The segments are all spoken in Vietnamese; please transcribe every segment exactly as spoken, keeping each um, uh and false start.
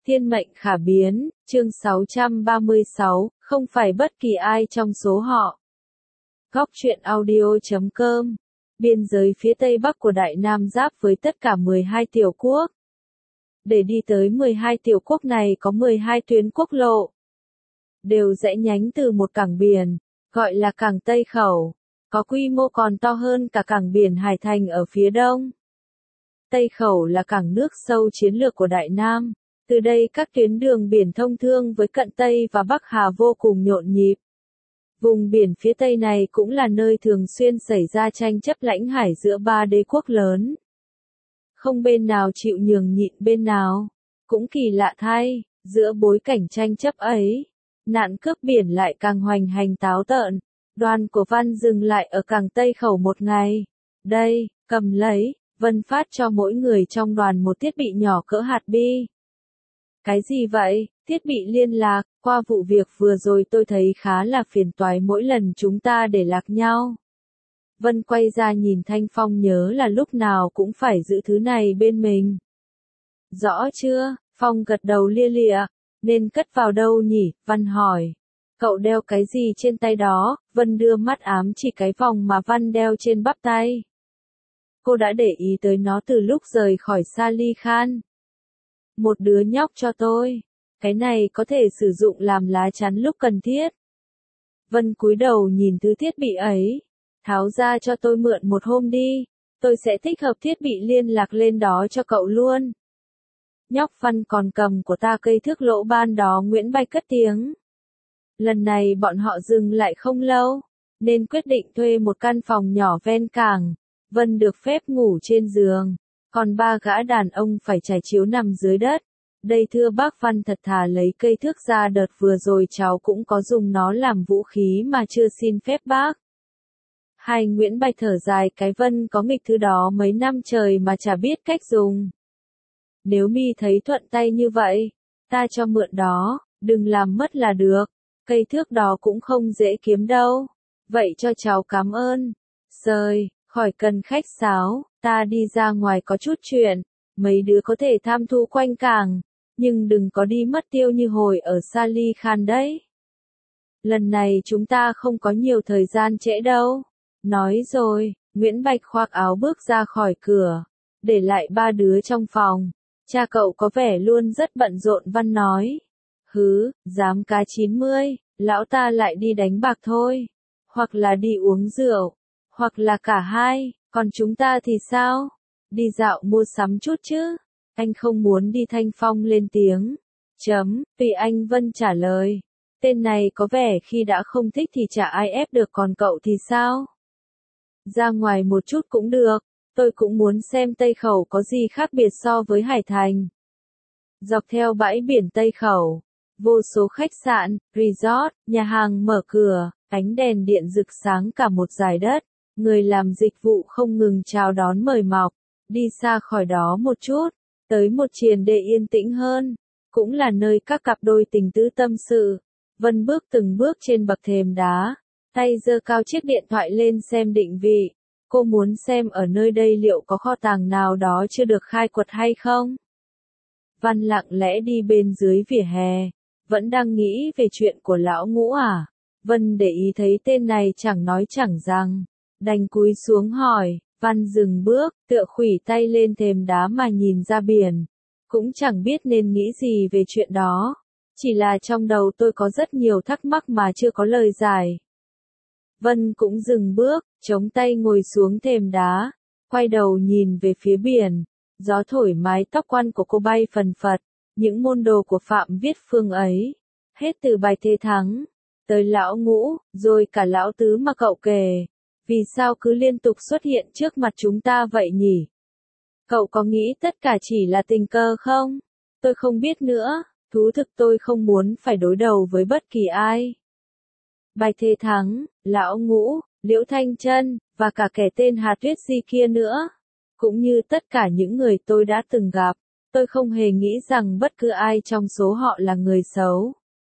Thiên mệnh khả biến, chương sáu trăm ba mươi sáu, không phải bất kỳ ai trong số họ. Góc truyện audio chấm com. Biên giới phía tây bắc của Đại Nam giáp với tất cả mười hai tiểu quốc. Để đi tới mười hai tiểu quốc này có mười hai tuyến quốc lộ. Đều rẽ nhánh từ một cảng biển, gọi là cảng Tây Khẩu, có quy mô còn to hơn cả cảng biển Hải Thành ở phía đông. Tây Khẩu là cảng nước sâu chiến lược của Đại Nam. Từ đây các tuyến đường biển thông thương với cận Tây và Bắc Hà vô cùng nhộn nhịp. Vùng biển phía Tây này cũng là nơi thường xuyên xảy ra tranh chấp lãnh hải giữa ba đế quốc lớn. Không bên nào chịu nhường nhịn bên nào. Cũng kỳ lạ thay, giữa bối cảnh tranh chấp ấy, nạn cướp biển lại càng hoành hành táo tợn. Đoàn của Văn dừng lại ở cảng Tây Khẩu một ngày. Đây, cầm lấy, Vân phát cho mỗi người trong đoàn một thiết bị nhỏ cỡ hạt bi. Cái gì vậy? Thiết bị liên lạc, qua vụ việc vừa rồi tôi thấy khá là phiền toái mỗi lần chúng ta để lạc nhau. Vân quay ra nhìn Thanh Phong nhớ là lúc nào cũng phải giữ thứ này bên mình. Rõ chưa? Phong gật đầu lia lịa. Nên cất vào đâu nhỉ? Văn hỏi. Cậu đeo cái gì trên tay đó? Vân đưa mắt ám chỉ cái vòng mà Văn đeo trên bắp tay. Cô đã để ý tới nó từ lúc rời khỏi Sali Khan. Một đứa nhóc cho tôi. Cái này có thể sử dụng làm lá chắn lúc cần thiết. Vân cúi đầu nhìn thứ thiết bị ấy. Tháo ra cho tôi mượn một hôm đi. Tôi sẽ tích hợp thiết bị liên lạc lên đó cho cậu luôn. Nhóc Văn còn cầm của ta cây thước lỗ ban đó. Nguyễn Bạch cất tiếng. Lần này bọn họ dừng lại không lâu, nên quyết định thuê một căn phòng nhỏ ven cảng. Vân được phép ngủ trên giường. Còn ba gã đàn ông phải trải chiếu nằm dưới đất. Đây thưa bác Văn thật thà lấy cây thước ra, đợt vừa rồi cháu cũng có dùng nó làm vũ khí mà chưa xin phép bác. Hai Nguyễn Bạch thở dài cái Vân có nghịch thứ đó mấy năm trời mà chả biết cách dùng. Nếu mi thấy thuận tay như vậy, ta cho mượn đó, đừng làm mất là được. Cây thước đó cũng không dễ kiếm đâu. Vậy cho cháu cảm ơn. Rời, khỏi cần khách sáo, ta đi ra ngoài có chút chuyện. Mấy đứa có thể tham thu quanh cảng, nhưng đừng có đi mất tiêu như hồi ở Sali Khan đấy. Lần này chúng ta không có nhiều thời gian trễ đâu. Nói rồi, Nguyễn Bạch khoác áo bước ra khỏi cửa, để lại ba đứa trong phòng. Cha cậu có vẻ luôn rất bận rộn. Văn nói. Hứ, dám cá chín mươi, lão ta lại đi đánh bạc thôi. Hoặc là đi uống rượu, hoặc là cả hai, còn chúng ta thì sao? Đi dạo mua sắm chút chứ. Anh không muốn đi. Thanh Phong lên tiếng. Chấm, vì anh Vân trả lời. Tên này có vẻ khi đã không thích thì chả ai ép được, còn cậu thì sao? Ra ngoài một chút cũng được, tôi cũng muốn xem Tây Khẩu có gì khác biệt so với Hải Thành. Dọc theo bãi biển Tây Khẩu, vô số khách sạn, resort, nhà hàng mở cửa, ánh đèn điện rực sáng cả một dải đất. Người làm dịch vụ không ngừng chào đón mời mọc. Đi xa khỏi đó một chút, tới một triền để yên tĩnh hơn, cũng là nơi các cặp đôi tình tứ tâm sự. Vân bước từng bước trên bậc thềm đá, tay giơ cao chiếc điện thoại lên xem định vị. Cô muốn xem ở nơi đây liệu có kho tàng nào đó chưa được khai quật hay không. Văn lặng lẽ đi bên dưới vỉa hè, vẫn đang nghĩ về chuyện của lão Ngũ à. Vân để ý thấy tên này chẳng nói chẳng rằng, đành cúi xuống hỏi. Văn dừng bước, tựa khuỷu tay lên thềm đá mà nhìn ra biển. Cũng chẳng biết nên nghĩ gì về chuyện đó. Chỉ là trong đầu tôi có rất nhiều thắc mắc mà chưa có lời giải. Vân cũng dừng bước, chống tay ngồi xuống thềm đá, quay đầu nhìn về phía biển. Gió thổi mái tóc quăn của cô bay phần phật. Những môn đồ của Phạm Viết Phương ấy, hết từ bài thề thắng, tới lão Ngũ, rồi cả lão Tứ mà cậu kể. Vì sao cứ liên tục xuất hiện trước mặt chúng ta vậy nhỉ? Cậu có nghĩ tất cả chỉ là tình cờ không? Tôi không biết nữa, thú thực tôi không muốn phải đối đầu với bất kỳ ai. Bài thề thắng, lão Ngũ, Liễu Thanh Trân, và cả kẻ tên Hà Tuyết Di kia nữa. Cũng như tất cả những người tôi đã từng gặp, tôi không hề nghĩ rằng bất cứ ai trong số họ là người xấu.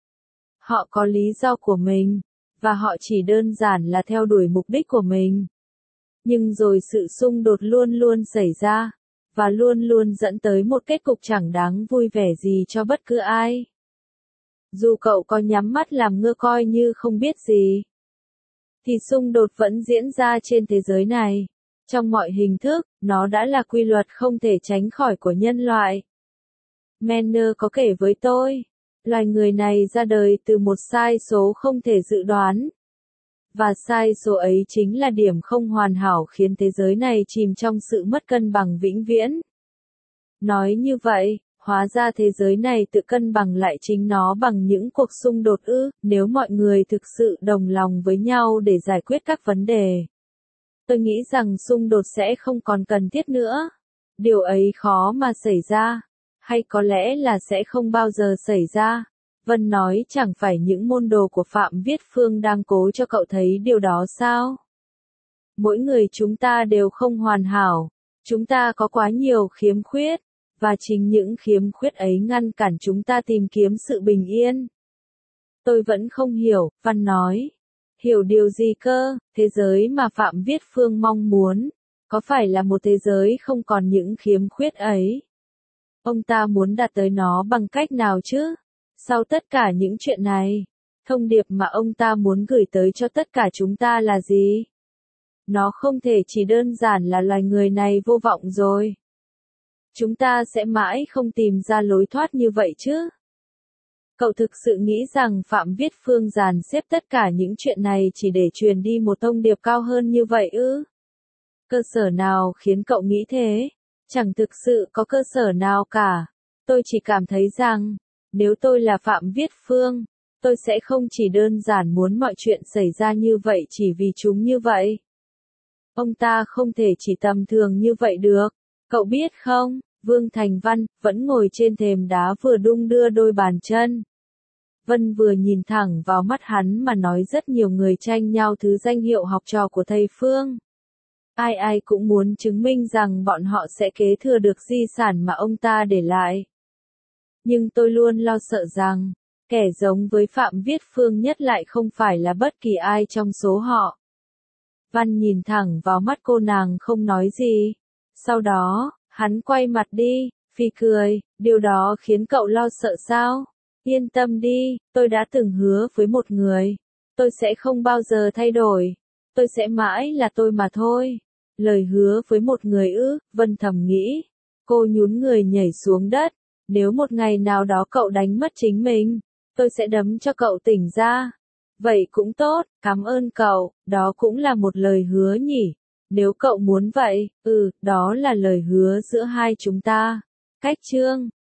Họ có lý do của mình. Và họ chỉ đơn giản là theo đuổi mục đích của mình. Nhưng rồi sự xung đột luôn luôn xảy ra. và luôn luôn dẫn tới một kết cục chẳng đáng vui vẻ gì cho bất cứ ai. Dù cậu có nhắm mắt làm ngơ coi như không biết gì, thì xung đột vẫn diễn ra trên thế giới này. Trong mọi hình thức, nó đã là quy luật không thể tránh khỏi của nhân loại. Manner có kể với tôi, loài người này ra đời từ một sai số không thể dự đoán. Và sai số ấy chính là điểm không hoàn hảo khiến thế giới này chìm trong sự mất cân bằng vĩnh viễn. Nói như vậy, hóa ra thế giới này tự cân bằng lại chính nó bằng những cuộc xung đột ư, nếu mọi người thực sự đồng lòng với nhau để giải quyết các vấn đề. Tôi nghĩ rằng xung đột sẽ không còn cần thiết nữa. Điều ấy khó mà xảy ra, hay có lẽ là sẽ không bao giờ xảy ra. Vân nói chẳng phải những môn đồ của Phạm Viết Phương đang cố cho cậu thấy điều đó sao? Mỗi người chúng ta đều không hoàn hảo, chúng ta có quá nhiều khiếm khuyết, và chính những khiếm khuyết ấy ngăn cản chúng ta tìm kiếm sự bình yên. Tôi vẫn không hiểu, Văn nói. Hiểu điều gì cơ? Thế giới mà Phạm Viết Phương mong muốn, có phải là một thế giới không còn những khiếm khuyết ấy? Ông ta muốn đạt tới nó bằng cách nào chứ? Sau tất cả những chuyện này, thông điệp mà ông ta muốn gửi tới cho tất cả chúng ta là gì? Nó không thể chỉ đơn giản là loài người này vô vọng rồi. Chúng ta sẽ mãi không tìm ra lối thoát như vậy chứ? Cậu thực sự nghĩ rằng Phạm Viết Phương dàn xếp tất cả những chuyện này chỉ để truyền đi một thông điệp cao hơn như vậy ư? Cơ sở nào khiến cậu nghĩ thế? Chẳng thực sự có cơ sở nào cả. Tôi chỉ cảm thấy rằng, nếu tôi là Phạm Viết Phương, tôi sẽ không chỉ đơn giản muốn mọi chuyện xảy ra như vậy chỉ vì chúng như vậy. Ông ta không thể chỉ tầm thường như vậy được. Cậu biết không, Vương Thành Văn vẫn ngồi trên thềm đá vừa đung đưa đôi bàn chân. Vân vừa nhìn thẳng vào mắt hắn mà nói rất nhiều người tranh nhau thứ danh hiệu học trò của thầy Phương. Ai ai cũng muốn chứng minh rằng bọn họ sẽ kế thừa được di sản mà ông ta để lại. Nhưng tôi luôn lo sợ rằng, kẻ giống với Phạm Viết Phương nhất lại không phải là bất kỳ ai trong số họ. Văn nhìn thẳng vào mắt cô nàng không nói gì. Sau đó, hắn quay mặt đi, phì cười, điều đó khiến cậu lo sợ sao? Yên tâm đi, tôi đã từng hứa với một người. Tôi sẽ không bao giờ thay đổi. Tôi sẽ mãi là tôi mà thôi. Lời hứa với một người ư, Vân thầm nghĩ. Cô nhún người nhảy xuống đất. Nếu một ngày nào đó cậu đánh mất chính mình, tôi sẽ đấm cho cậu tỉnh ra. Vậy cũng tốt, cảm ơn cậu, đó cũng là một lời hứa nhỉ. Nếu cậu muốn vậy, ừ, đó là lời hứa giữa hai chúng ta. Cách chương